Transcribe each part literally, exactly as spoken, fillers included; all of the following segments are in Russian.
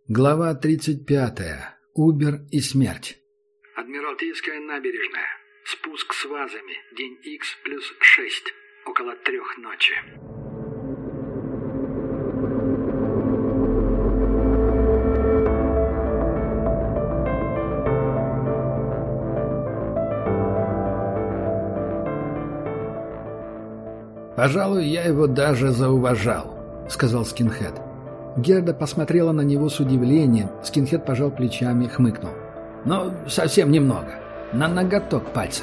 Глава тридцать пятая. Убер и смерть. Адмиралтейская набережная. Спуск с вазами. День Х плюс шесть. Около трех ночи. «Пожалуй, я его даже зауважал», — сказал скинхед. Герда посмотрела на него с удивлением. Скинхед пожал плечами, хмыкнул. «Ну, совсем немного. На ноготок пальца».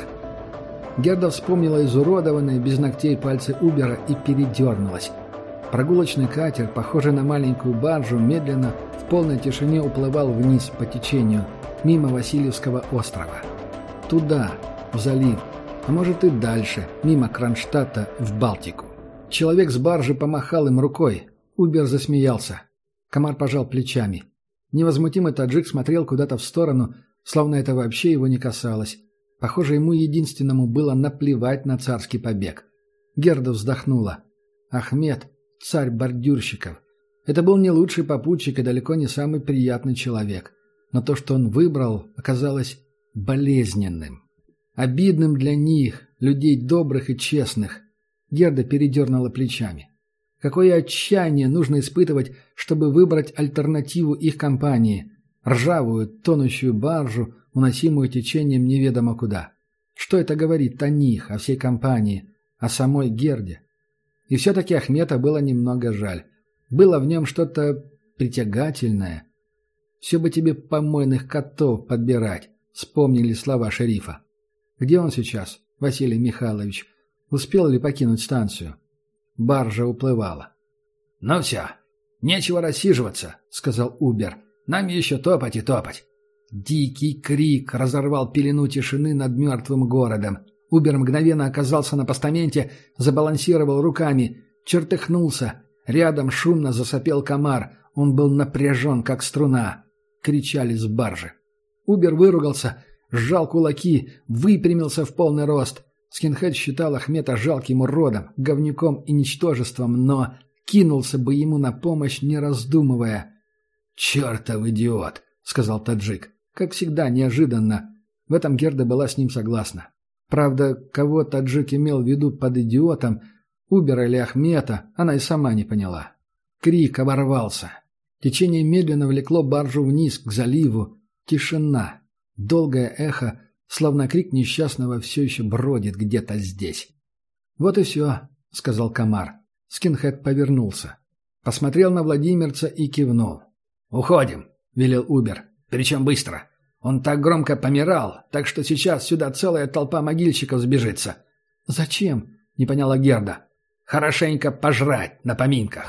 Герда вспомнила изуродованные без ногтей пальцы Убера и передернулась. Прогулочный катер, похожий на маленькую баржу, медленно в полной тишине уплывал вниз по течению, мимо Васильевского острова. Туда, в залив, а может и дальше, мимо Кронштадта, в Балтику. Человек с баржи помахал им рукой. Убер засмеялся. Комар пожал плечами. Невозмутимый таджик смотрел куда-то в сторону, словно это вообще его не касалось. Похоже, ему единственному было наплевать на царский побег. Герда вздохнула. Ахмед, царь бордюрщиков. Это был не лучший попутчик и далеко не самый приятный человек. Но то, что он выбрал, оказалось болезненным. Обидным для них, людей добрых и честных. Герда передернула плечами. Какое отчаяние нужно испытывать, чтобы выбрать альтернативу их компании. Ржавую, тонущую баржу, уносимую течением неведомо куда. Что это говорит о них, о всей компании, о самой Герде? И все-таки Ахмета было немного жаль. Было в нем что-то притягательное. «Все бы тебе помойных котов подбирать», — вспомнили слова шерифа. «Где он сейчас, Василий Михайлович? Успел ли покинуть станцию?» Баржа уплывала. «Ну все, нечего рассиживаться», — сказал Убер. «Нам еще топать и топать». Дикий крик разорвал пелену тишины над мертвым городом. Убер мгновенно оказался на постаменте, забалансировал руками, чертыхнулся. Рядом шумно засопел комар. Он был напряжен, как струна. Кричали с баржи. Убер выругался, сжал кулаки, выпрямился в полный рост. Скинхед считал Ахмета жалким уродом, говнюком и ничтожеством, но кинулся бы ему на помощь, не раздумывая. «Чертов идиот!» — сказал таджик. Как всегда, неожиданно. В этом Герда была с ним согласна. Правда, кого таджик имел в виду под идиотом, Убера или Ахмета, она и сама не поняла. Крик оборвался. Течение медленно влекло баржу вниз, к заливу. Тишина. Долгое эхо, словно крик несчастного, все еще бродит где-то здесь. «Вот и все», — сказал комар. Скинхед повернулся. Посмотрел на владимирца и кивнул. «Уходим», — велел Убер. «Причем быстро. Он так громко помирал, так что сейчас сюда целая толпа могильщиков сбежится». «Зачем?» — не поняла Герда. «Хорошенько пожрать на поминках».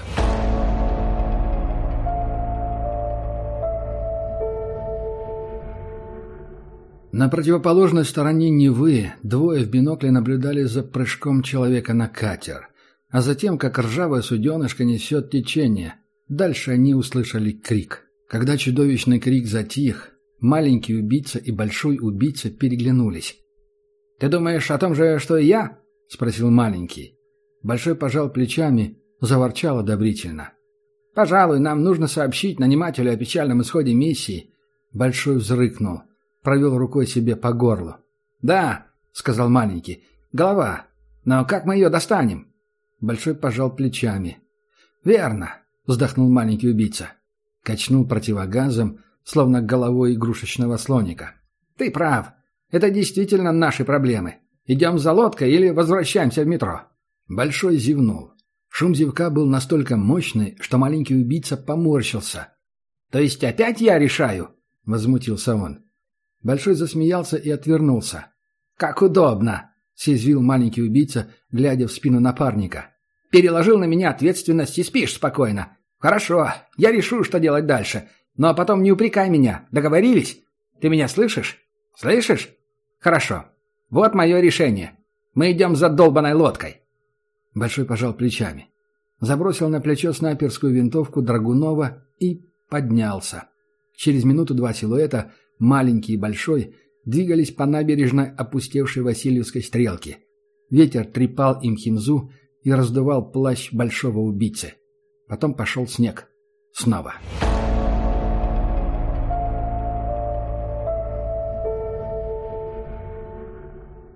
На противоположной стороне Невы двое в бинокле наблюдали за прыжком человека на катер, а затем, как ржавое суденышко несет течение. Дальше они услышали крик. Когда чудовищный крик затих, маленький убийца и большой убийца переглянулись. «Ты думаешь о том же, что и я?» — спросил маленький. Большой пожал плечами, заворчал одобрительно. «Пожалуй, нам нужно сообщить нанимателю о печальном исходе миссии». Большой взрыкнул. Провел рукой себе по горлу. «Да», — сказал маленький, — «голова. Но как мы ее достанем?» Большой пожал плечами. «Верно», — вздохнул маленький убийца. Качнул противогазом, словно головой игрушечного слоника. «Ты прав. Это действительно наши проблемы. Идем за лодкой или возвращаемся в метро?» Большой зевнул. Шум зевка был настолько мощный, что маленький убийца поморщился. «То есть опять я решаю?» — возмутился он. Большой засмеялся и отвернулся. «Как удобно!» — съязвил маленький убийца, глядя в спину напарника. «Переложил на меня ответственность и спишь спокойно. Хорошо, я решу, что делать дальше. Но потом не упрекай меня. Договорились? Ты меня слышишь? Слышишь? Хорошо. Вот мое решение. Мы идем за долбаной лодкой». Большой пожал плечами. Забросил на плечо снайперскую винтовку Драгунова и поднялся. Через минуту два силуэта, маленький и большой, двигались по набережной опустевшей Васильевской стрелки. Ветер трепал им химзу и раздувал плащ большого убийцы. Потом пошел снег. Снова.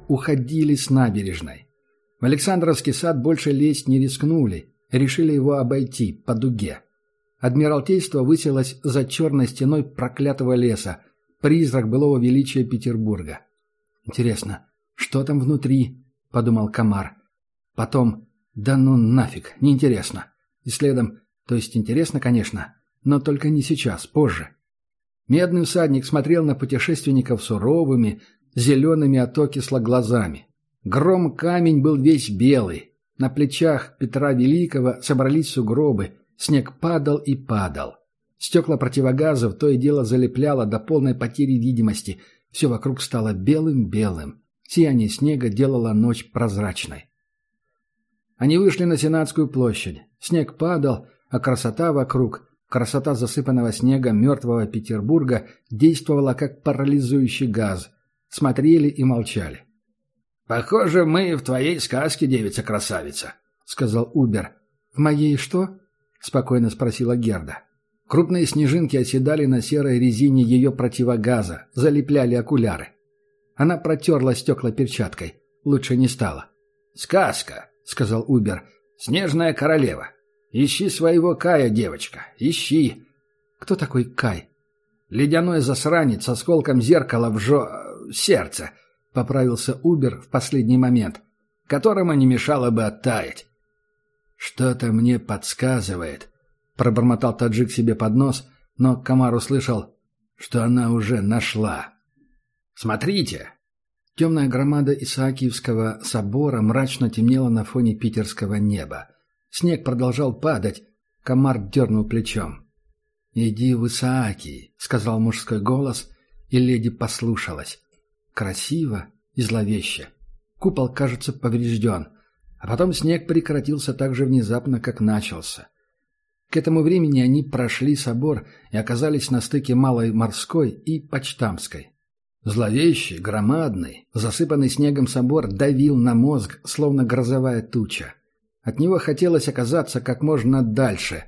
уходили с набережной. В Александровский сад больше лезть не рискнули, решили его обойти по дуге. Адмиралтейство высилось за черной стеной проклятого леса, призрак былого величия Петербурга. «Интересно, что там внутри?» — подумал Комар. Потом: «Да ну нафиг, неинтересно». И следом: «То есть интересно, конечно, но только не сейчас, позже». Медный всадник смотрел на путешественников суровыми, зелеными от окисла глазами. Гром-камень был весь белый. На плечах Петра Великого собрались сугробы, снег падал и падал. Стекла противогазов то и дело залепляло до полной потери видимости. Все вокруг стало белым-белым. Сияние снега делало ночь прозрачной. Они вышли на Сенатскую площадь. Снег падал, а красота вокруг, красота засыпанного снегом мертвого Петербурга действовала как парализующий газ. Смотрели и молчали. «Похоже, мы в твоей сказке, девица-красавица», — сказал Убер. «В моей что?» — спокойно спросила Герда. Крупные снежинки оседали на серой резине ее противогаза, залепляли окуляры. Она протерла стекла перчаткой. Лучше не стало. «Сказка», — сказал Убер. «Снежная королева. Ищи своего Кая, девочка, ищи». «Кто такой Кай?» «Ледяной засранец с осколком зеркала в жо... сердце», — поправился Убер в последний момент, «которому не мешало бы оттаять». «Что-то мне подсказывает», — пробормотал таджик себе под нос, но Комар услышал, что она уже нашла. «Смотрите!» Темная громада Исаакиевского собора мрачно темнела на фоне питерского неба. Снег продолжал падать. Комар дернул плечом. «Иди в Исаакий», — сказал мужской голос, и леди послушалась. Красиво и зловеще. Купол, кажется, поврежден. А потом снег прекратился так же внезапно, как начался. К этому времени они прошли собор и оказались на стыке Малой Морской и Почтамской. Зловещий, громадный, засыпанный снегом собор давил на мозг, словно грозовая туча. От него хотелось оказаться как можно дальше.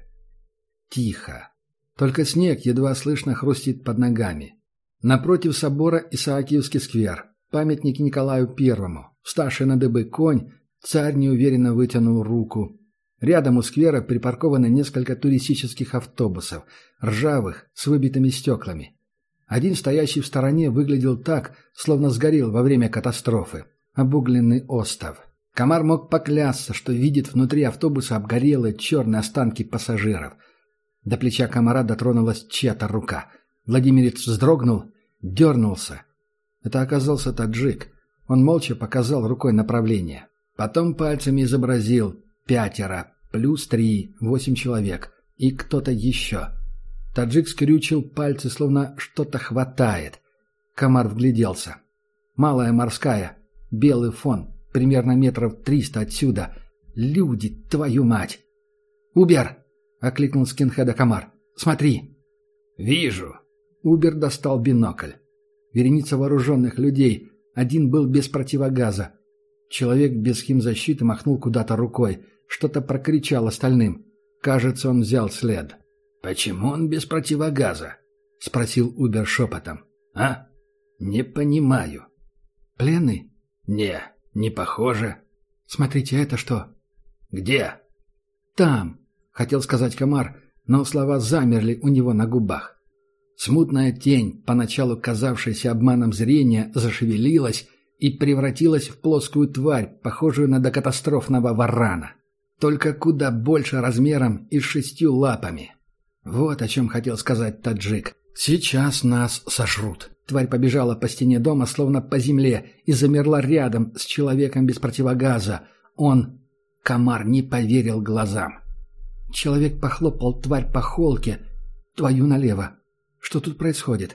Тихо. Только снег едва слышно хрустит под ногами. Напротив собора Исаакиевский сквер, памятник Николаю Первому. Вставший на дыбы конь, царь неуверенно вытянул руку. Рядом у сквера припаркованы несколько туристических автобусов, ржавых, с выбитыми стеклами. Один, стоящий в стороне, выглядел так, словно сгорел во время катастрофы. Обугленный остов. Комар мог поклясться, что видит внутри автобуса обгорелые черные останки пассажиров. До плеча Комара дотронулась чья-то рука. Владимирец вздрогнул, дернулся. Это оказался таджик. Он молча показал рукой направление. Потом пальцами изобразил пятеро, плюс три, восемь человек. И кто-то еще. Таджик скрючил пальцы, словно что-то хватает. Комар вгляделся. Малая Морская, белый фон, примерно метров триста отсюда. Люди, твою мать! «Убер!» — окликнул скинхеда Комар. «Смотри!» «Вижу!» Убер достал бинокль. Вереница вооруженных людей. Один был без противогаза. Человек без химзащиты махнул куда-то рукой. Что-то прокричал остальным. Кажется, он взял след. «Почему он без противогаза?» — спросил Убер шепотом. «А? Не понимаю». «Пленный?» «Не, не похоже». «Смотрите, это что?» «Где?» «Там», — хотел сказать Комар, но слова замерли у него на губах. Смутная тень, поначалу казавшаяся обманом зрения, зашевелилась и превратилась в плоскую тварь, похожую на докатастрофного варана. Только куда больше размером и с шестью лапами. Вот о чем хотел сказать таджик. «Сейчас нас сожрут». Тварь побежала по стене дома, словно по земле, и замерла рядом с человеком без противогаза. Он... Комар не поверил глазам. Человек похлопал тварь по холке. «Твою налево. Что тут происходит?»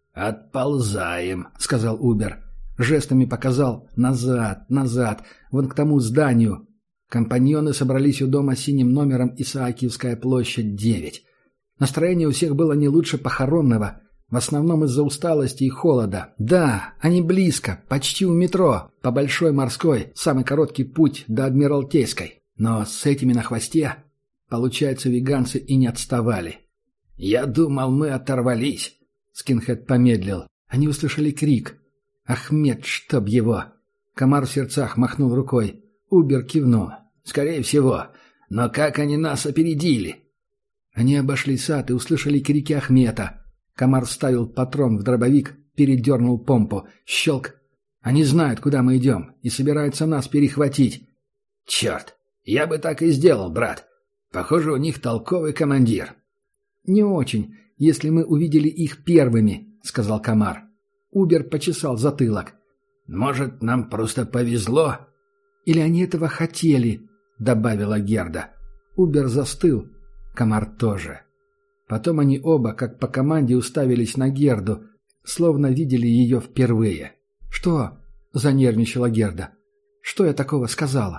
«Отползаем», — сказал Убер. Жестами показал «назад, назад, вон к тому зданию». Компаньоны собрались у дома с синим номером Исаакиевская площадь, девять. Настроение у всех было не лучше похоронного, в основном из-за усталости и холода. Да, они близко, почти у метро, по Большой Морской, самый короткий путь до Адмиралтейской. Но с этими на хвосте, получается, веганцы и не отставали. «Я думал, мы оторвались», — скинхед помедлил. Они услышали крик. «Ахмед, чтоб его!» Комар в сердцах махнул рукой. Убер кивнул. «Скорее всего. Но как они нас опередили?» Они обошли сад и услышали крики Ахмета. Комар вставил патрон в дробовик, передернул помпу. Щелк. «Они знают, куда мы идем, и собираются нас перехватить». «Черт! Я бы так и сделал, брат. Похоже, у них толковый командир». «Не очень, если мы увидели их первыми», — сказал Комар. Убер почесал затылок. «Может, нам просто повезло?» «Или они этого хотели», — добавила Герда. Убер застыл. Комар тоже. Потом они оба, как по команде, уставились на Герду, словно видели ее впервые. «Что?» — занервничала Герда. «Что я такого сказала?»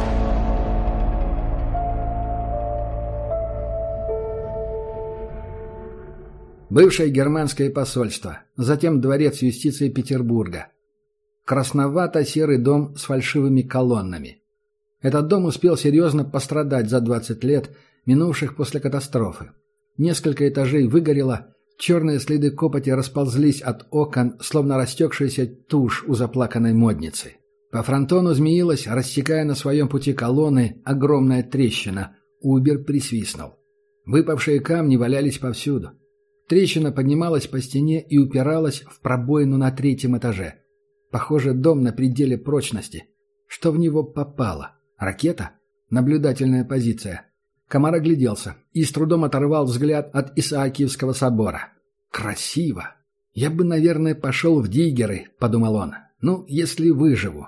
Бывшее германское посольство, затем дворец юстиции Петербурга. Красновато-серый дом с фальшивыми колоннами. Этот дом успел серьезно пострадать за двадцать лет, минувших после катастрофы. Несколько этажей выгорело, черные следы копоти расползлись от окон, словно растекшаяся тушь у заплаканной модницы. По фронтону змеилась, рассекая на своем пути колонны, огромная трещина. Убер присвистнул. Выпавшие камни валялись повсюду. Трещина поднималась по стене и упиралась в пробоину на третьем этаже. Похоже, дом на пределе прочности. Что в него попало? Ракета? Наблюдательная позиция. Комар огляделся и с трудом оторвал взгляд от Исаакиевского собора. «Красиво! Я бы, наверное, пошел в диггеры», — подумал он. «Ну, если выживу».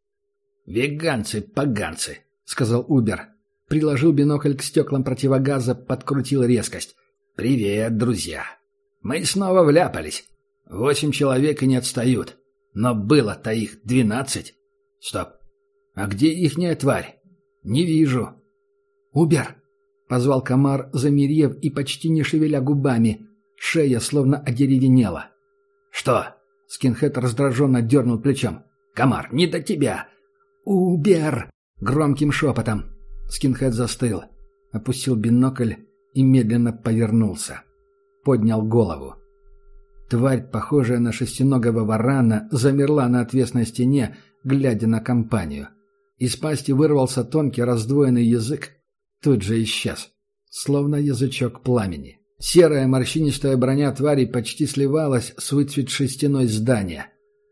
«Веганцы-поганцы», — сказал Убер. Приложил бинокль к стеклам противогаза, подкрутил резкость. «Привет, друзья. Мы снова вляпались. Восемь человек и не отстают. Но было-то их двенадцать. Стоп. А где ихняя тварь? Не вижу». «Убер!» — позвал Комар, замерев и почти не шевеля губами. Шея словно одеревенела. «Что?» — скинхед раздраженно дернул плечом. «Комар, не до тебя!» «Убер!» — громким шепотом. Скинхед застыл, опустил бинокль и медленно повернулся. Поднял голову. Тварь, похожая на шестиногого варана, замерла на отвесной стене, глядя на компанию. Из пасти вырвался тонкий раздвоенный язык, тут же исчез, словно язычок пламени. Серая морщинистая броня твари почти сливалась с выцветшей стеной здания.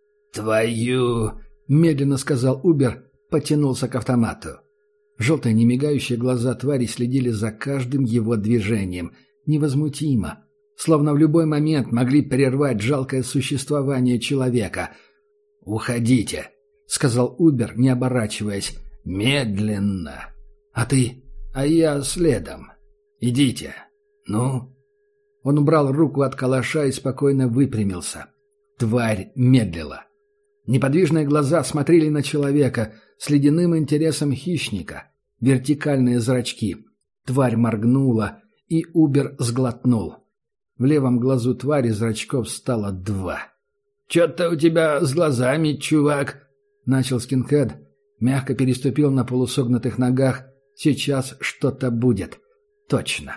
«Твою!» — медленно сказал Убер, потянулся к автомату. Желтые немигающие глаза твари следили за каждым его движением, невозмутимо, словно в любой момент могли прервать жалкое существование человека. «Уходите», — сказал Убер, не оборачиваясь, — «медленно». «А ты?» «А я следом. Идите. Ну?» Он убрал руку от калаша и спокойно выпрямился. Тварь медлила. Неподвижные глаза смотрели на человека с ледяным интересом хищника. Вертикальные зрачки. Тварь моргнула, и Убер сглотнул. В левом глазу твари зрачков стало два. «Чё-то у тебя с глазами, чувак!» — начал скинхед. Мягко переступил на полусогнутых ногах. «Сейчас что-то будет. Точно».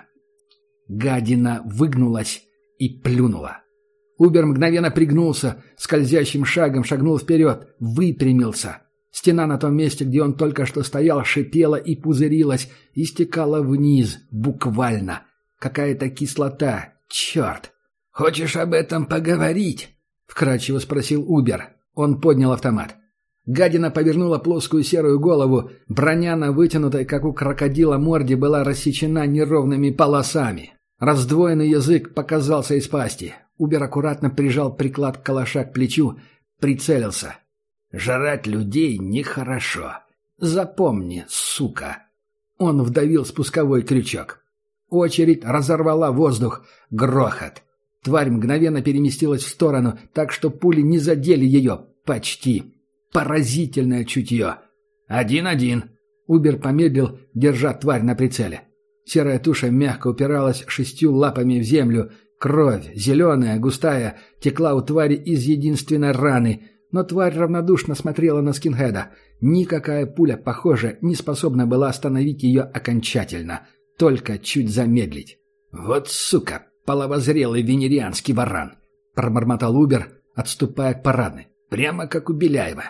Гадина выгнулась и плюнула. Убер мгновенно пригнулся, скользящим шагом шагнул вперед, выпрямился. Стена на том месте, где он только что стоял, шипела и пузырилась, и стекала вниз, буквально. Какая-то кислота. Черт! «Хочешь об этом поговорить?» — вкратчиво спросил Убер. Он поднял автомат. Гадина повернула плоскую серую голову. Броня на вытянутой, как у крокодила, морде была рассечена неровными полосами. Раздвоенный язык показался из пасти. Убер аккуратно прижал приклад калаша к плечу, прицелился. «Жрать людей нехорошо. Запомни, сука!» Он вдавил спусковой крючок. Очередь разорвала воздух. Грохот. Тварь мгновенно переместилась в сторону, так что пули не задели ее. Почти. Поразительное чутье. «Один-один!» Убер помедлил, держа тварь на прицеле. Серая туша мягко упиралась шестью лапами в землю. Кровь, зеленая, густая, текла у твари из единственной раны. Но тварь равнодушно смотрела на скинхеда. Никакая пуля, похоже, не способна была остановить ее окончательно. Только чуть замедлить. «Вот сука, половозрелый венерианский варан!» — пробормотал Убер, отступая к парадной. «Прямо как у Беляева.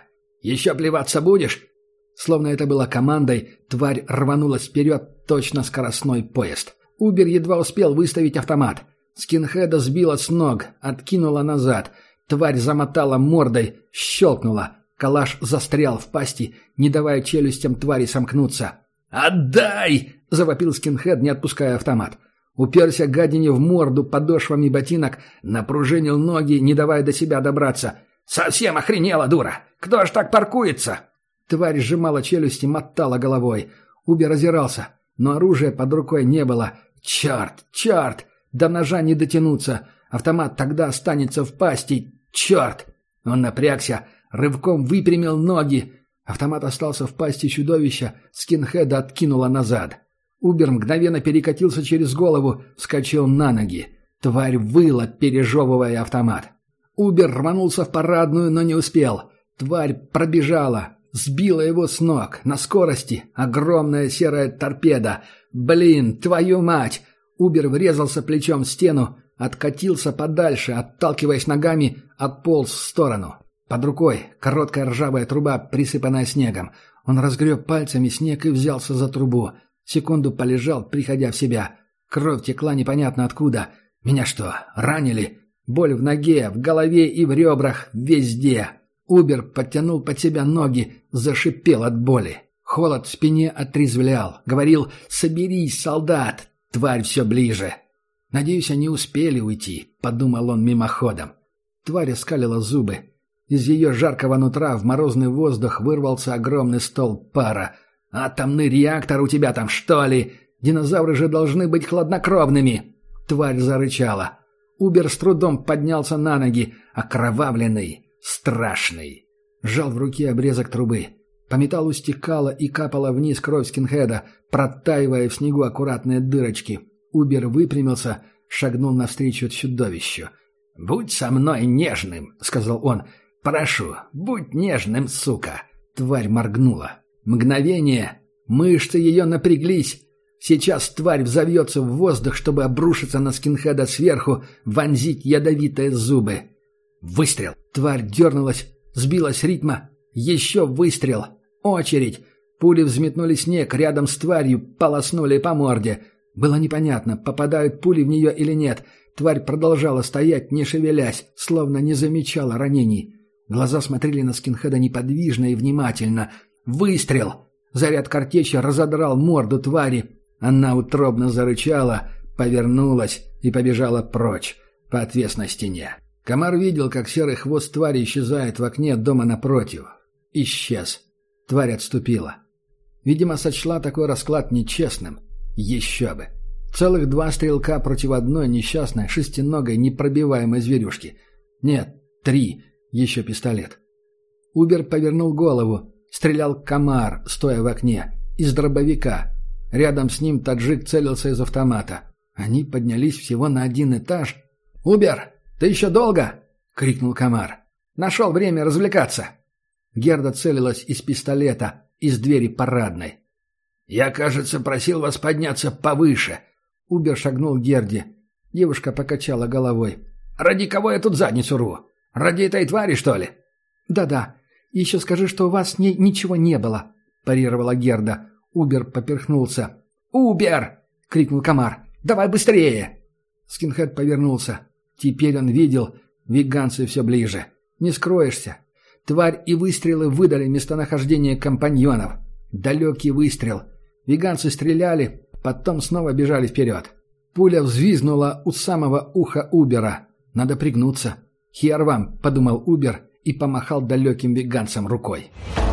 Еще плеваться будешь?» Словно это было командой, тварь рванулась вперед, точно скоростной поезд. Убер едва успел выставить автомат. Скинхеда сбила с ног, откинула назад. Тварь замотала мордой, щелкнула. Калаш застрял в пасти, не давая челюстям твари сомкнуться. «Отдай!» — завопил скинхед, не отпуская автомат. Уперся гадине в морду подошвами ботинок, напружинил ноги, не давая до себя добраться. «Совсем охренела, дура! Кто ж так паркуется?» Тварь сжимала челюсти, мотала головой. Убер озирался, но оружия под рукой не было. «Черт! Черт! До ножа не дотянуться! Автомат тогда останется в пасти! Черт!» Он напрягся, рывком выпрямил ноги. Автомат остался в пасти чудовища, скинхеда откинула назад. Убер мгновенно перекатился через голову, вскочил на ноги. Тварь выла, пережевывая автомат. Убер рванулся в парадную, но не успел. Тварь пробежала, сбила его с ног, на скорости. Огромная серая торпеда. «Блин, твою мать!» Убер врезался плечом в стену, откатился подальше, отталкиваясь ногами, отполз в сторону. Под рукой короткая ржавая труба, присыпанная снегом. Он разгреб пальцами снег и взялся за трубу. Секунду полежал, приходя в себя. Кровь текла непонятно откуда. Меня что, ранили? Боль в ноге, в голове и в ребрах, везде. Убер подтянул под себя ноги, зашипел от боли. Холод в спине отрезвлял. Говорил: «Соберись, солдат!» Тварь все ближе. «Надеюсь, они успели уйти», — подумал он мимоходом. Тварь оскалила зубы. Из ее жаркого нутра в морозный воздух вырвался огромный столб пара. «Атомный реактор у тебя там, что ли? Динозавры же должны быть хладнокровными!» Тварь зарычала. Убер с трудом поднялся на ноги, окровавленный, страшный. Сжал в руке обрезок трубы. По металлу стекала и капала вниз кровь скинхеда, протаивая в снегу аккуратные дырочки. Убер выпрямился, шагнул навстречу чудовищу. «Будь со мной нежным», — сказал он. «Прошу, будь нежным, сука!» Тварь моргнула. Мгновение. Мышцы ее напряглись. Сейчас тварь взовьется в воздух, чтобы обрушиться на скинхеда сверху, вонзить ядовитые зубы. Выстрел. Тварь дернулась, сбилась с ритма. Еще выстрел. Очередь. Пули взметнули снег рядом с тварью, полоснули по морде. Было непонятно, попадают пули в нее или нет. Тварь продолжала стоять, не шевелясь, словно не замечала ранений. Глаза смотрели на скинхеда неподвижно и внимательно. Выстрел! Заряд картечи разодрал морду твари. Она утробно зарычала, повернулась и побежала прочь, по отвесной стене. Комар видел, как серый хвост твари исчезает в окне дома напротив. Исчез. Тварь отступила. Видимо, сочла такой расклад нечестным. Еще бы. Целых два стрелка против одной несчастной, шестиногой, непробиваемой зверюшки. Нет, три. Еще пистолет. Убер повернул голову. Стрелял комар, стоя в окне. Из дробовика. Рядом с ним таджик целился из автомата. Они поднялись всего на один этаж. «Убер, ты еще долго?» — крикнул комар. «Нашел время развлекаться». Герда целилась из пистолета, из двери парадной. «Я, кажется, просил вас подняться повыше». Убер шагнул к Герде. Девушка покачала головой. «Ради кого я тут задницу рву? Ради этой твари, что ли?» «Да-да. Еще скажи, что у вас с ней ничего не было», — парировала Герда. Убер поперхнулся. «Убер!» — крикнул комар. «Давай быстрее!» Скинхед повернулся. Теперь он видел, веганцы все ближе. Не скроешься. Тварь и выстрелы выдали местонахождение компаньонов. Далекий выстрел. Веганцы стреляли, потом снова бежали вперед. Пуля взвизгнула у самого уха Убера. «Надо пригнуться». «Хер вам», — подумал Убер и помахал далеким веганцам рукой.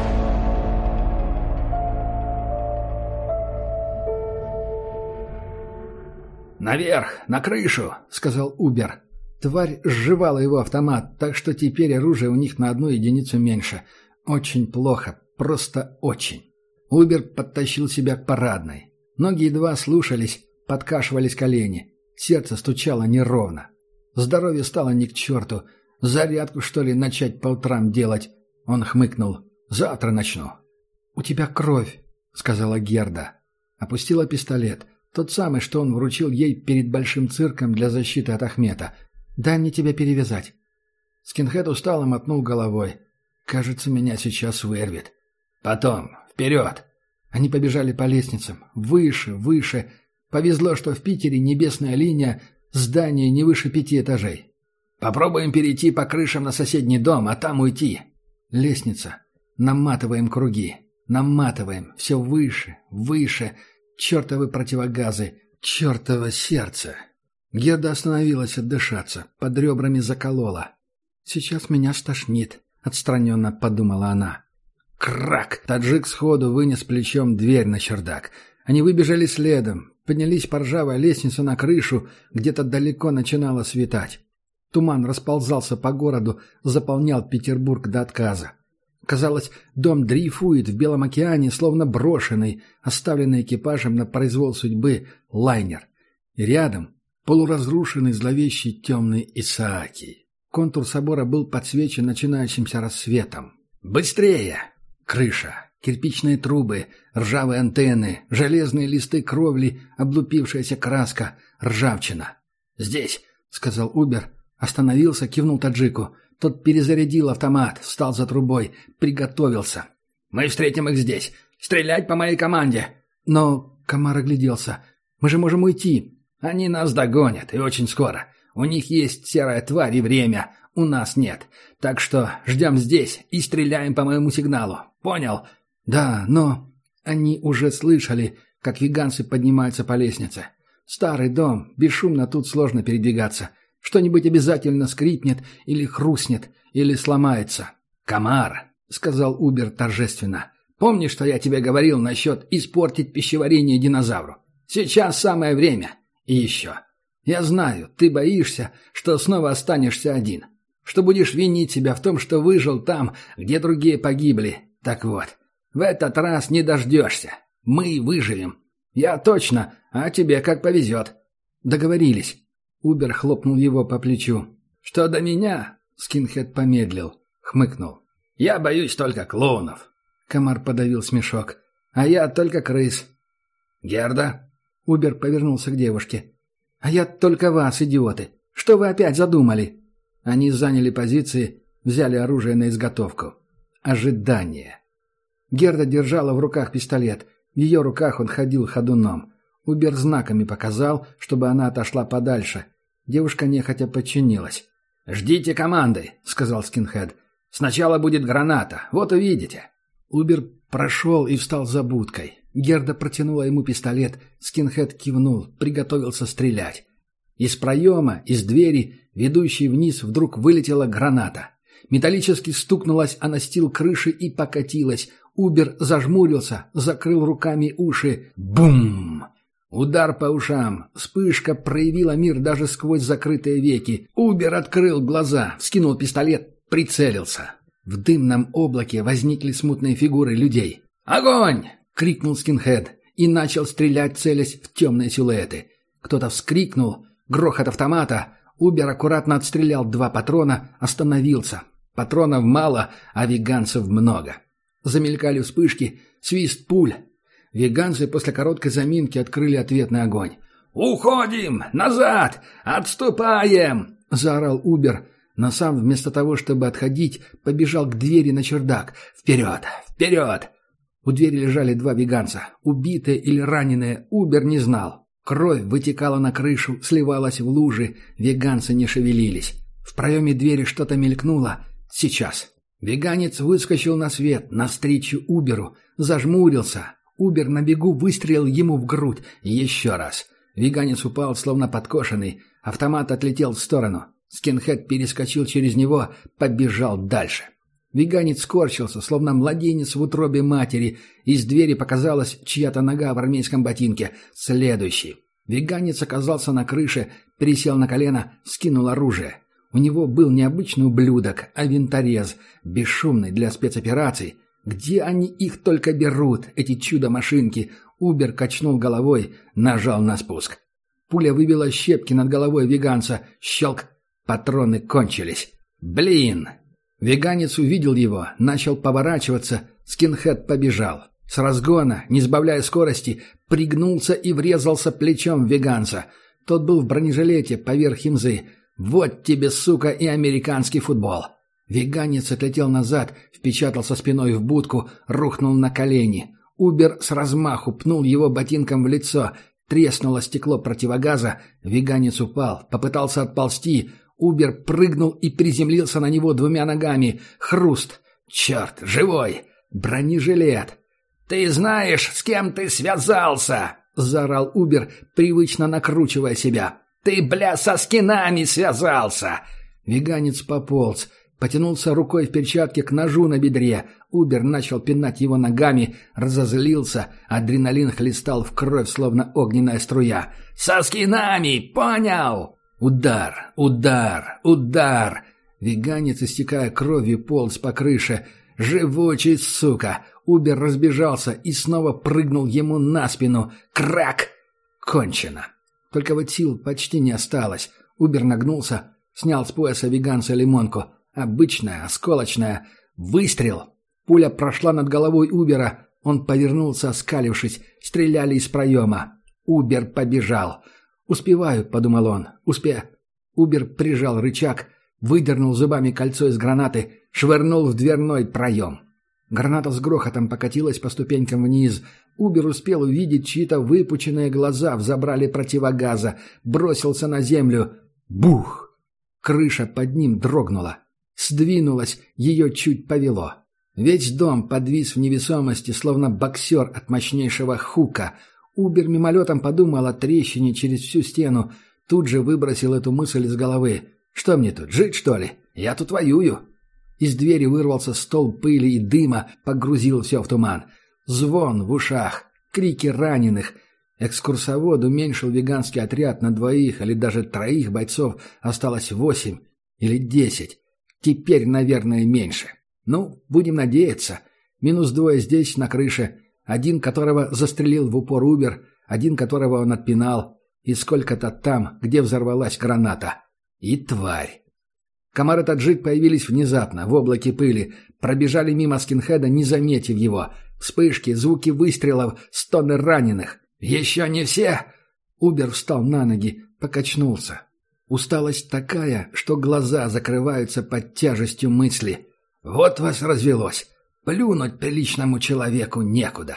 «Наверх, на крышу», — сказал Убер. Тварь сживала его автомат, так что теперь оружие у них на одну единицу меньше. Очень плохо, просто очень. Убер подтащил себя к парадной. Ноги едва слушались, подкашивались колени. Сердце стучало неровно. Здоровье стало ни к черту. Зарядку, что ли, начать по утрам делать? Он хмыкнул. «Завтра начну». «У тебя кровь», — сказала Герда. Опустила пистолет. Тот самый, что он вручил ей перед большим цирком для защиты от Ахмета. «Дай мне тебя перевязать». Скинхед устало мотнул головой. Кажется, меня сейчас вырвет. Потом, вперед!» Они побежали по лестницам. Выше, выше. Повезло, что в Питере небесная линия, здание не выше пяти этажей. «Попробуем перейти по крышам на соседний дом, а там уйти». Лестница. Наматываем круги. Наматываем. Все выше, выше. Чертовы противогазы. Чертово сердце. Герда остановилась отдышаться. Под ребрами заколола. «Сейчас меня стошнит», — отстраненно подумала она. Крак! Таджик сходу вынес плечом дверь на чердак. Они выбежали следом, поднялись по ржавой лестнице на крышу, где-то далеко начинало светать. Туман расползался по городу, заполнял Петербург до отказа. Казалось, дом дрейфует в Белом океане, словно брошенный, оставленный экипажем на произвол судьбы лайнер. И рядом полуразрушенный зловещий темный Исаакий. Контур собора был подсвечен начинающимся рассветом. «Быстрее!» Крыша, кирпичные трубы, ржавые антенны, железные листы кровли, облупившаяся краска, ржавчина. «Здесь», — сказал Убер, остановился, кивнул таджику. Тот перезарядил автомат, встал за трубой, приготовился. «Мы встретим их здесь. Стрелять по моей команде!» «Но...» — Комар огляделся. «Мы же можем уйти!» «Они нас догонят, и очень скоро. У них есть серая тварь и время. У нас нет. Так что ждем здесь и стреляем по моему сигналу. Понял?» «Да, но...» Они уже слышали, как веганцы поднимаются по лестнице. Старый дом, бесшумно тут сложно передвигаться. Что-нибудь обязательно скрипнет или хрустнет, или сломается. «Комар», — сказал Убер торжественно, — «помнишь, что я тебе говорил насчет испортить пищеварение динозавру? Сейчас самое время. И еще. Я знаю, ты боишься, что снова останешься один. Что будешь винить себя в том, что выжил там, где другие погибли. Так вот, в этот раз не дождешься. Мы выживем. Я точно, а тебе как повезет». «Договорились». Убер хлопнул его по плечу. «Что до меня?» — скинхед помедлил, хмыкнул. «Я боюсь только клоунов». Комар подавил смешок. «А я только крыс». «Герда?» — Убер повернулся к девушке. «А я только вас, идиоты. Что вы опять задумали?» Они заняли позиции, взяли оружие на изготовку. Ожидание. Герда держала в руках пистолет. В ее руках он ходил ходуном. Убер знаками показал, чтобы она отошла подальше. Девушка нехотя подчинилась. «Ждите команды», — сказал скинхед. «Сначала будет граната, вот увидите». Убер прошел и встал за будкой. Герда протянула ему пистолет, скинхед кивнул, приготовился стрелять. Из проема, из двери, ведущей вниз, вдруг вылетела граната. Металлически стукнулась о настил крыши и покатилась. Убер зажмурился, закрыл руками уши. Бум! Удар по ушам. Вспышка проявила мир даже сквозь закрытые веки. Убер открыл глаза, вскинул пистолет, прицелился. В дымном облаке возникли смутные фигуры людей. «Огонь!» — крикнул скинхед и начал стрелять, целясь в темные силуэты. Кто-то вскрикнул. Грохот автомата. Убер аккуратно отстрелял два патрона, остановился. Патронов мало, а веганцев много. Замелькали вспышки, свист пуль. Веганцы после короткой заминки открыли ответный огонь. «Уходим! Назад! Отступаем!» — заорал Убер, но сам вместо того, чтобы отходить, побежал к двери на чердак. «Вперед! Вперед!» У двери лежали два веганца. Убитые или раненые, Убер не знал. Кровь вытекала на крышу, сливалась в лужи. Веганцы не шевелились. В проеме двери что-то мелькнуло. Сейчас. Веганец выскочил на свет, навстречу Уберу. Зажмурился. Убер на бегу выстрелил ему в грудь. Еще раз. Веганец упал, словно подкошенный. Автомат отлетел в сторону. Скинхед перескочил через него, побежал дальше. Веганец скорчился, словно младенец в утробе матери. Из двери показалась чья-то нога в армейском ботинке. Следующий. Веганец оказался на крыше, пересел на колено, скинул оружие. У него был не обычный ублюдок, а винторез, бесшумный для спецопераций. Где они их только берут, эти чудо-машинки? Убер качнул головой, нажал на спуск. Пуля выбила щепки над головой веганца. Щелк. Патроны кончились. «Блин!» Веганец увидел его, начал поворачиваться. Скинхед побежал. С разгона, не сбавляя скорости, пригнулся и врезался плечом в веганца. Тот был в бронежилете поверх химзы. «Вот тебе, сука, и американский футбол!» Веганец отлетел назад, впечатался спиной в будку, рухнул на колени. Убер с размаху пнул его ботинком в лицо. Треснуло стекло противогаза. Веганец упал, попытался отползти. Убер прыгнул и приземлился на него двумя ногами. Хруст. «Черт, живой! Бронежилет!» «Ты знаешь, с кем ты связался?» — заорал Убер, привычно накручивая себя. «Ты, бля, со скинами связался!» Веганец пополз. Потянулся рукой в перчатке к ножу на бедре. Убер начал пинать его ногами, разозлился. Адреналин хлестал в кровь, словно огненная струя. «Со скинами! Понял?» Удар, удар, удар. Веганец, истекая кровью, полз по крыше. «Живучий, сука!» Убер разбежался и снова прыгнул ему на спину. Крак! Кончено. Только вот сил почти не осталось. Убер нагнулся, снял с пояса веганца лимонку. Обычная, осколочная. Выстрел! Пуля прошла над головой Убера. Он повернулся, оскалившись. Стреляли из проема. Убер побежал. «Успеваю», — подумал он. «Успе...» Убер прижал рычаг, выдернул зубами кольцо из гранаты, швырнул в дверной проем. Граната с грохотом покатилась по ступенькам вниз. Убер успел увидеть чьи-то выпученные глаза в забрале противогаза. Бросился на землю. Бух! Крыша под ним дрогнула. Сдвинулась, ее чуть повело. Весь дом подвис в невесомости, словно боксер от мощнейшего хука. Убер мимолетом подумал о трещине через всю стену. Тут же выбросил эту мысль из головы. «Что мне тут, жить, что ли? Я тут воюю». Из двери вырвался столб пыли и дыма, погрузил все в туман. Звон в ушах, крики раненых. Экскурсовод уменьшил веганский отряд на двоих или даже троих бойцов. Осталось восемь или десять. Теперь, наверное, меньше. Ну, будем надеяться. Минус двое здесь, на крыше. Один, которого застрелил в упор Убер, один, которого он отпинал, и сколько-то там, где взорвалась граната. И тварь. Комар и таджик появились внезапно, в облаке пыли, пробежали мимо скинхеда, не заметив его. Вспышки, звуки выстрелов, стоны раненых. «Еще не все!» Убер встал на ноги, покачнулся. Усталость такая, что глаза закрываются под тяжестью мысли. «Вот вас развелось! Плюнуть приличному человеку некуда!»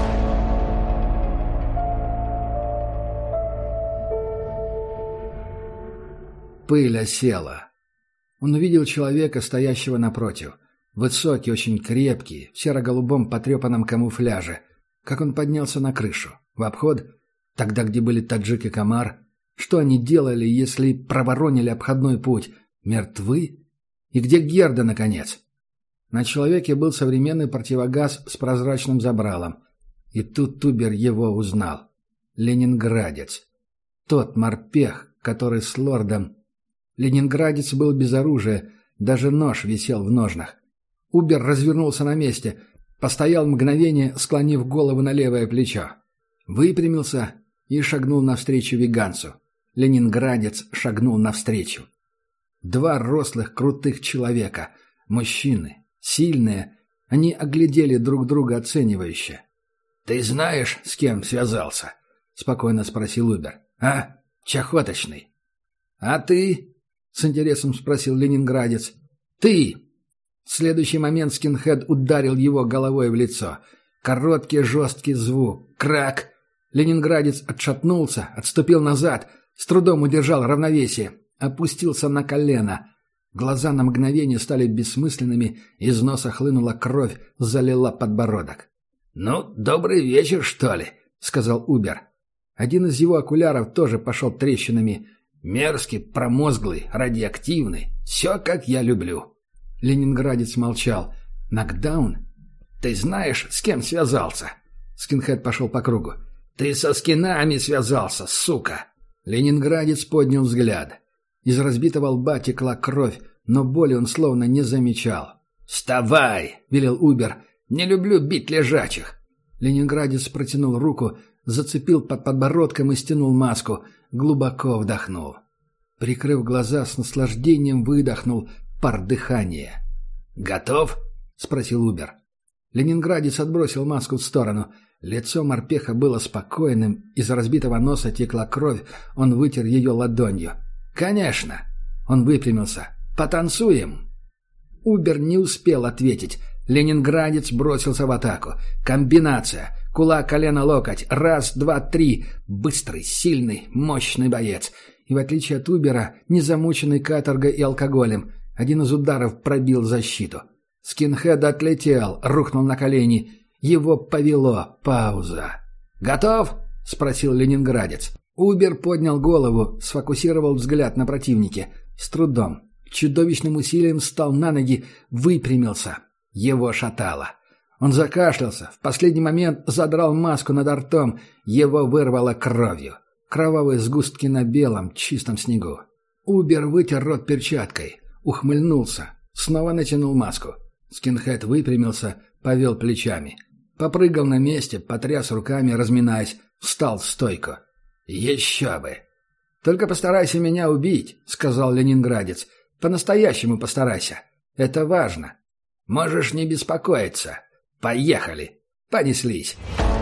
Пыль осела. Он увидел человека, стоящего напротив. Высокий, очень крепкий, в серо-голубом потрепанном камуфляже. Как он поднялся на крышу? В обход? Тогда, где были таджик и комар? Что они делали, если проворонили обходной путь? Мертвы? И где Герда, наконец? На человеке был современный противогаз с прозрачным забралом. И тут Убер его узнал. Ленинградец. Тот морпех, который с лордом... Ленинградец был без оружия, даже нож висел в ножнах. Убер развернулся на месте, постоял мгновение, склонив голову на левое плечо. Выпрямился и шагнул навстречу веганцу. Ленинградец шагнул навстречу. Два рослых, крутых человека, мужчины, сильные, они оглядели друг друга оценивающе. «Ты знаешь, с кем связался?» — спокойно спросил Убер. «А? Чахоточный». «А ты?» — с интересом спросил ленинградец. «Ты!» В следующий момент скинхед ударил его головой в лицо. Короткий жесткий звук. Крак! Ленинградец отшатнулся, отступил назад, с трудом удержал равновесие, опустился на колено. Глаза на мгновение стали бессмысленными, из носа хлынула кровь, залила подбородок. «Ну, добрый вечер, что ли?» — сказал Убер. Один из его окуляров тоже пошел трещинами. «Мерзкий, промозглый, радиоактивный. Все, как я люблю». Ленинградец молчал. «Нокдаун? Ты знаешь, с кем связался?» Скинхед пошел по кругу. «Ты со скинами связался, сука!» Ленинградец поднял взгляд. Из разбитого лба текла кровь, но боли он словно не замечал. «Вставай!» — велел Убер. «Не люблю бить лежачих!» Ленинградец протянул руку, зацепил под подбородком и стянул маску. Глубоко вдохнул. Прикрыв глаза, с наслаждением выдохнул пар дыхания. «Готов?» — спросил Убер. Ленинградец отбросил маску в сторону. Лицо морпеха было спокойным, из разбитого носа текла кровь, он вытер ее ладонью. «Конечно!» — он выпрямился. «Потанцуем!» Убер не успел ответить. Ленинградец бросился в атаку. Комбинация. Кулак, колено, локоть. Раз, два, три. Быстрый, сильный, мощный боец. И в отличие от Убера, не замученный каторгой и алкоголем, один из ударов пробил защиту. Скинхед отлетел, рухнул на колени. Его повело. Пауза. «Готов?» — спросил ленинградец. Убер поднял голову, сфокусировал взгляд на противнике. С трудом, чудовищным усилием встал на ноги, выпрямился. Его шатало. Он закашлялся, в последний момент задрал маску над ртом, его вырвало кровью. Кровавые сгустки на белом, чистом снегу. Убер вытер рот перчаткой, ухмыльнулся, снова натянул маску. Скинхед выпрямился, повел плечами. Попрыгал на месте, потряс руками, разминаясь, встал в стойку. «Еще бы!» «Только постарайся меня убить», — сказал ленинградец. «По-настоящему постарайся. Это важно. Можешь не беспокоиться. Поехали!» Понеслись.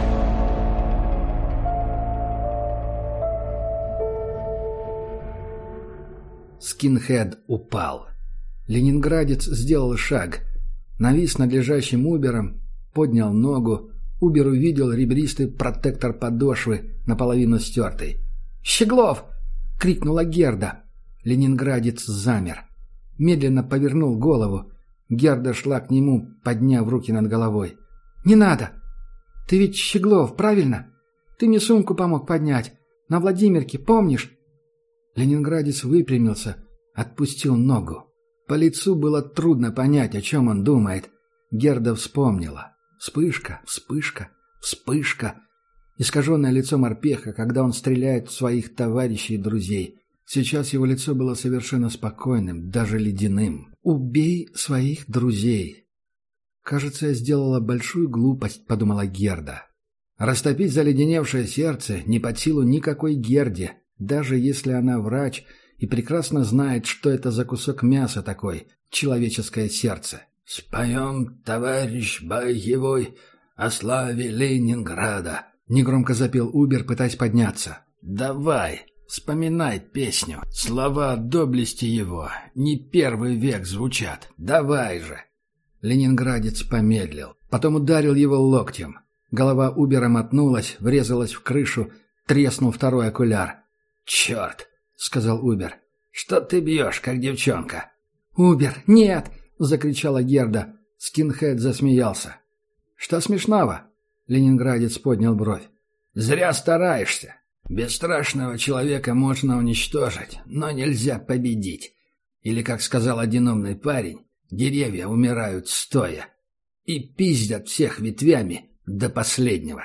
Скинхед упал. Ленинградец сделал шаг. Навис над лежащим Убером, поднял ногу. Убер увидел ребристый протектор подошвы, наполовину стертый. «Щеглов!» — крикнула Герда. Ленинградец замер. Медленно повернул голову. Герда шла к нему, подняв руки над головой. «Не надо! Ты ведь Щеглов, правильно? Ты мне сумку помог поднять. На Владимирке, помнишь?» Ленинградец выпрямился, отпустил ногу. По лицу было трудно понять, о чем он думает. Герда вспомнила. Вспышка, вспышка, вспышка. Искаженное лицо морпеха, когда он стреляет в своих товарищей и друзей. Сейчас его лицо было совершенно спокойным, даже ледяным. «Убей своих друзей». «Кажется, я сделала большую глупость», — подумала Герда. Растопить заледеневшее сердце не под силу никакой Герде, даже если она врач и прекрасно знает, что это за кусок мяса такой, человеческое сердце. «Споем, товарищ боевой, о славе Ленинграда», — негромко запел Убер, пытаясь подняться. «Давай, вспоминай песню. Слова о доблести его не первый век звучат. Давай же!» Ленинградец помедлил, потом ударил его локтем. Голова Убера мотнулась, врезалась в крышу, треснул второй окуляр. «Черт!» — сказал Убер. «Что ты бьешь, как девчонка?» «Убер, нет!» — закричала Герда. Скинхед засмеялся. «Что смешного?» — ленинградец поднял бровь. «Зря стараешься. Бесстрашного человека можно уничтожить, но нельзя победить. Или, как сказал один умный парень, деревья умирают стоя и пиздят всех ветвями до последнего».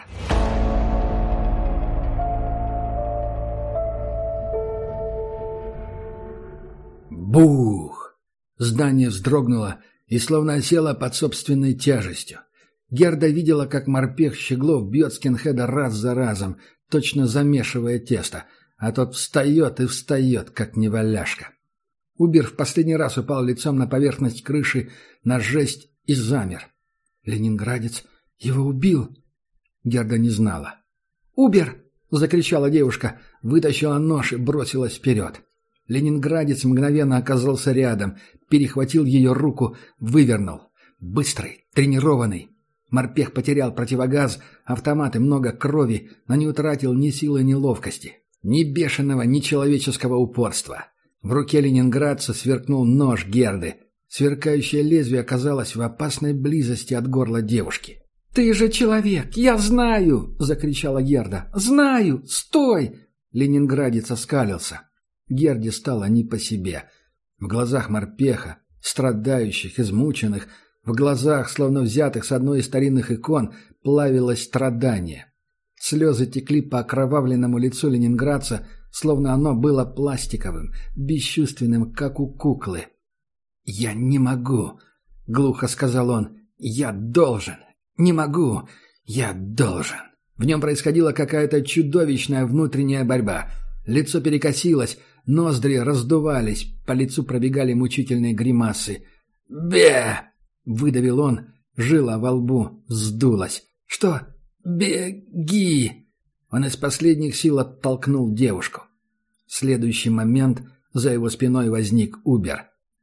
Бух! Здание вздрогнуло и словно осело под собственной тяжестью. Герда видела, как морпех Щеглов бьет Скинхеда раз за разом, точно замешивая тесто, а тот встает и встает, как неваляшка. Убер в последний раз упал лицом на поверхность крыши, на жесть и замер. Ленинградец его убил. Герда не знала. «Убер!» — закричала девушка, вытащила нож и бросилась вперед. Ленинградец мгновенно оказался рядом, перехватил ее руку, вывернул. Быстрый, тренированный. Морпех потерял противогаз, автомат и много крови, но не утратил ни силы, ни ловкости. Ни бешеного, ни человеческого упорства. В руке ленинградца сверкнул нож Герды. Сверкающее лезвие оказалось в опасной близости от горла девушки. «Ты же человек! Я знаю!» — закричала Герда. «Знаю! Стой!» Ленинградец оскалился. Герде стало не по себе. В глазах морпеха, страдающих, измученных, в глазах, словно взятых с одной из старинных икон, плавилось страдание. Слезы текли по окровавленному лицу ленинградца, словно оно было пластиковым, бесчувственным, как у куклы. «Я не могу», — глухо сказал он. «Я должен. Не могу. Я должен». В нем происходила какая-то чудовищная внутренняя борьба. Лицо перекосилось, ноздри раздувались, по лицу пробегали мучительные гримасы. «Бе!» — выдавил он, жила во лбу сдулась. «Что? Беги!» Он из последних сил оттолкнул девушку. В следующий момент за его спиной возник Убер.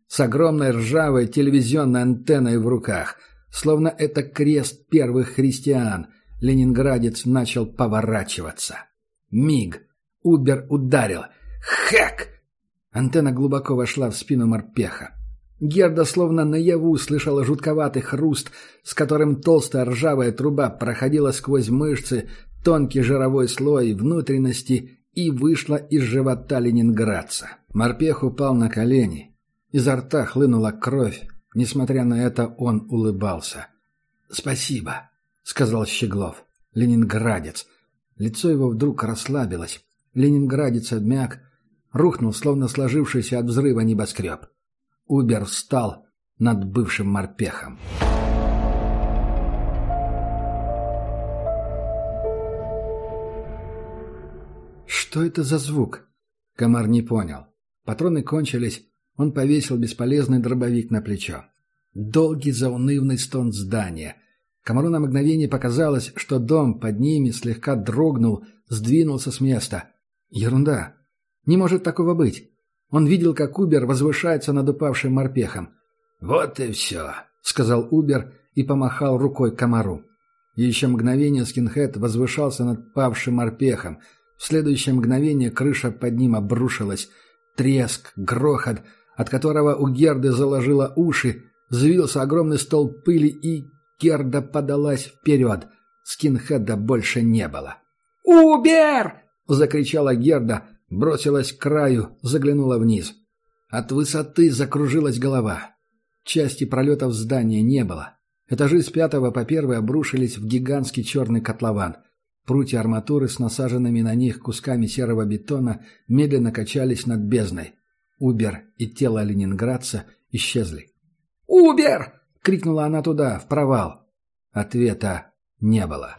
с огромной ржавой телевизионной антенной в руках. Словно это крест первых христиан, ленинградец начал поворачиваться. Миг. Убер ударил. Хэк! Антенна глубоко вошла в спину морпеха. Герда словно наяву слышала жутковатый хруст, с которым толстая ржавая труба проходила сквозь мышцы, тонкий жировой слой внутренности и вышла из живота ленинградца. Морпех упал на колени. Изо рта хлынула кровь. Несмотря на это, он улыбался. «Спасибо», — сказал Щеглов. «Ленинградец». Лицо его вдруг расслабилось. Ленинградец обмяк, рухнул, словно сложившийся от взрыва небоскреб. Убер встал над бывшим морпехом. Что это за звук? Комар не понял. Патроны кончились, он повесил бесполезный дробовик на плечо. Долгий заунывный стон здания. Комару на мгновение показалось, что дом под ними слегка дрогнул, сдвинулся с места. Ерунда. Не может такого быть. Он видел, как Убер возвышается над упавшим морпехом. «Вот и все», — сказал Убер и помахал рукой комару. Еще мгновение скинхед возвышался над павшим морпехом. В следующее мгновение крыша под ним обрушилась. Треск, грохот, от которого у Герды заложило уши, взвился огромный столб пыли, и Герда подалась вперед. Скинхеда больше не было. «Убер!» — закричала Герда, бросилась к краю, заглянула вниз. От высоты закружилась голова. Части пролетов здания не было. Этажи с пятого по первый обрушились в гигантский черный котлован. Прутья арматуры с насаженными на них кусками серого бетона медленно качались над бездной. Убер и тело ленинградца исчезли. «Убер!» — крикнула она туда, в провал. Ответа не было.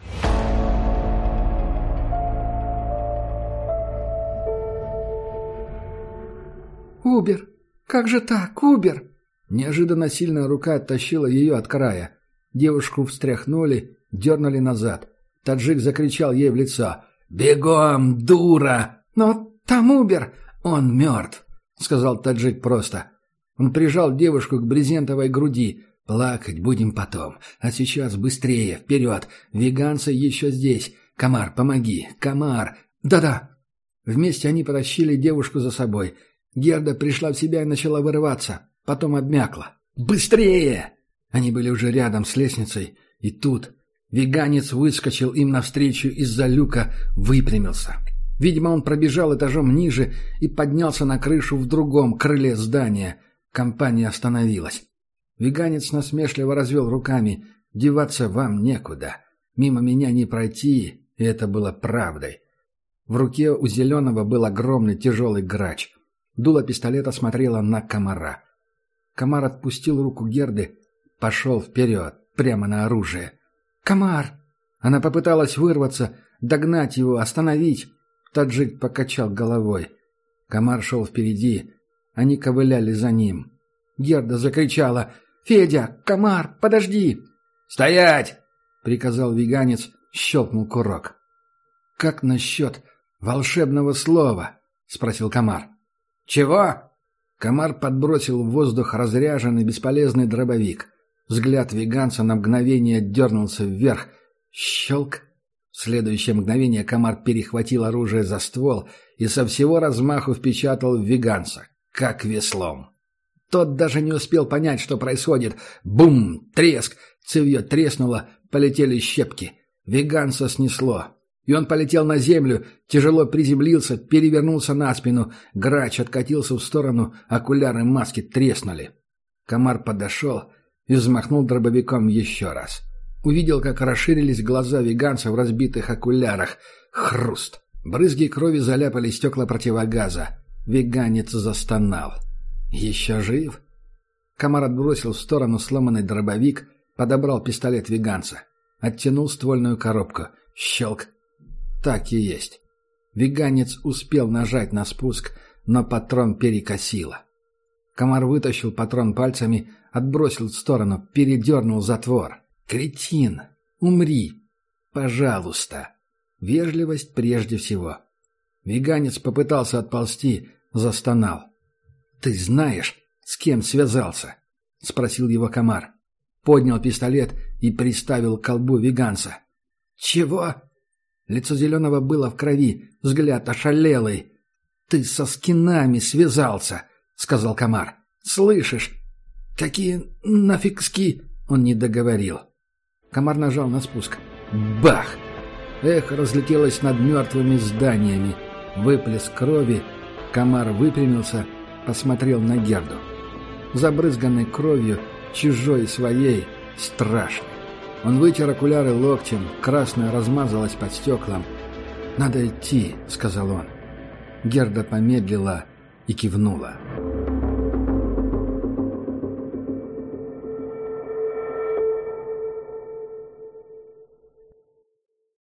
«Убер! Как же так, Убер?» Неожиданно сильная рука оттащила ее от края. Девушку встряхнули, дернули назад. Таджик закричал ей в лицо. «Бегом, дура!» «Но там Убер! Он мертв!» — сказал таджик просто. Он прижал девушку к брезентовой груди. «Плакать будем потом. А сейчас быстрее, вперед! Веганцы еще здесь! Комар, помоги! Комар!» «Да-да!» Вместе они потащили девушку за собой. Герда пришла в себя и начала вырываться. Потом обмякла. «Быстрее!» Они были уже рядом с лестницей. И тут веганец выскочил им навстречу из-за люка, выпрямился. Видимо, он пробежал этажом ниже и поднялся на крышу в другом крыле здания. Компания остановилась. Веганец насмешливо развел руками. «Деваться вам некуда. Мимо меня не пройти», и это было правдой. В руке у Зеленого был огромный тяжелый грач. Дуло пистолета смотрело на комара. Комар отпустил руку Герды, пошел вперед, прямо на оружие. «Комар!» Она попыталась вырваться, догнать его, остановить. Таджик покачал головой. Комар шел впереди, они ковыляли за ним. Герда закричала: «Федя! Комар! Подожди!» «Стоять!» — приказал веганец, щелкнул курок. «Как насчет волшебного слова?» — спросил Комар. «Чего?» Комар подбросил в воздух разряженный бесполезный дробовик. Взгляд веганца на мгновение дернулся вверх. Щелк. В следующее мгновение комар перехватил оружие за ствол и со всего размаху впечатал в веганца, как веслом. Тот даже не успел понять, что происходит. Бум! Треск! Цевье треснуло, полетели щепки. Веганца снесло. И он полетел на землю, тяжело приземлился, перевернулся на спину. Грач откатился в сторону, окуляры маски треснули. Комар подошел и взмахнул дробовиком еще раз. Увидел, как расширились глаза веганца в разбитых окулярах. Хруст. Брызги крови заляпали стекла противогаза. Веганец застонал. «Еще жив?» Комар отбросил в сторону сломанный дробовик, подобрал пистолет веганца. Оттянул ствольную коробку. Щелк. Так и есть. Веганец успел нажать на спуск, но патрон перекосило. Комар вытащил патрон пальцами, отбросил в сторону, передернул затвор. «Кретин! Умри! Пожалуйста!» Вежливость прежде всего. Веганец попытался отползти, застонал. «Ты знаешь, с кем связался?» — спросил его комар. Поднял пистолет и приставил к колбу веганца. «Чего?» Лицо Зеленого было в крови, взгляд ошалелый. «Ты со скинами связался», — сказал комар. «Слышишь? Какие нафиг ски?» Он не договорил. Комар нажал на спуск. Бах! Эхо разлетелось над мертвыми зданиями. Выплеск крови. Комар выпрямился, посмотрел на Герду. Забрызганной кровью, чужой своей, страшной. Он вытер окуляры локтем, красное размазалось под стеклом. «Надо идти», — сказал он. Герда помедлила и кивнула.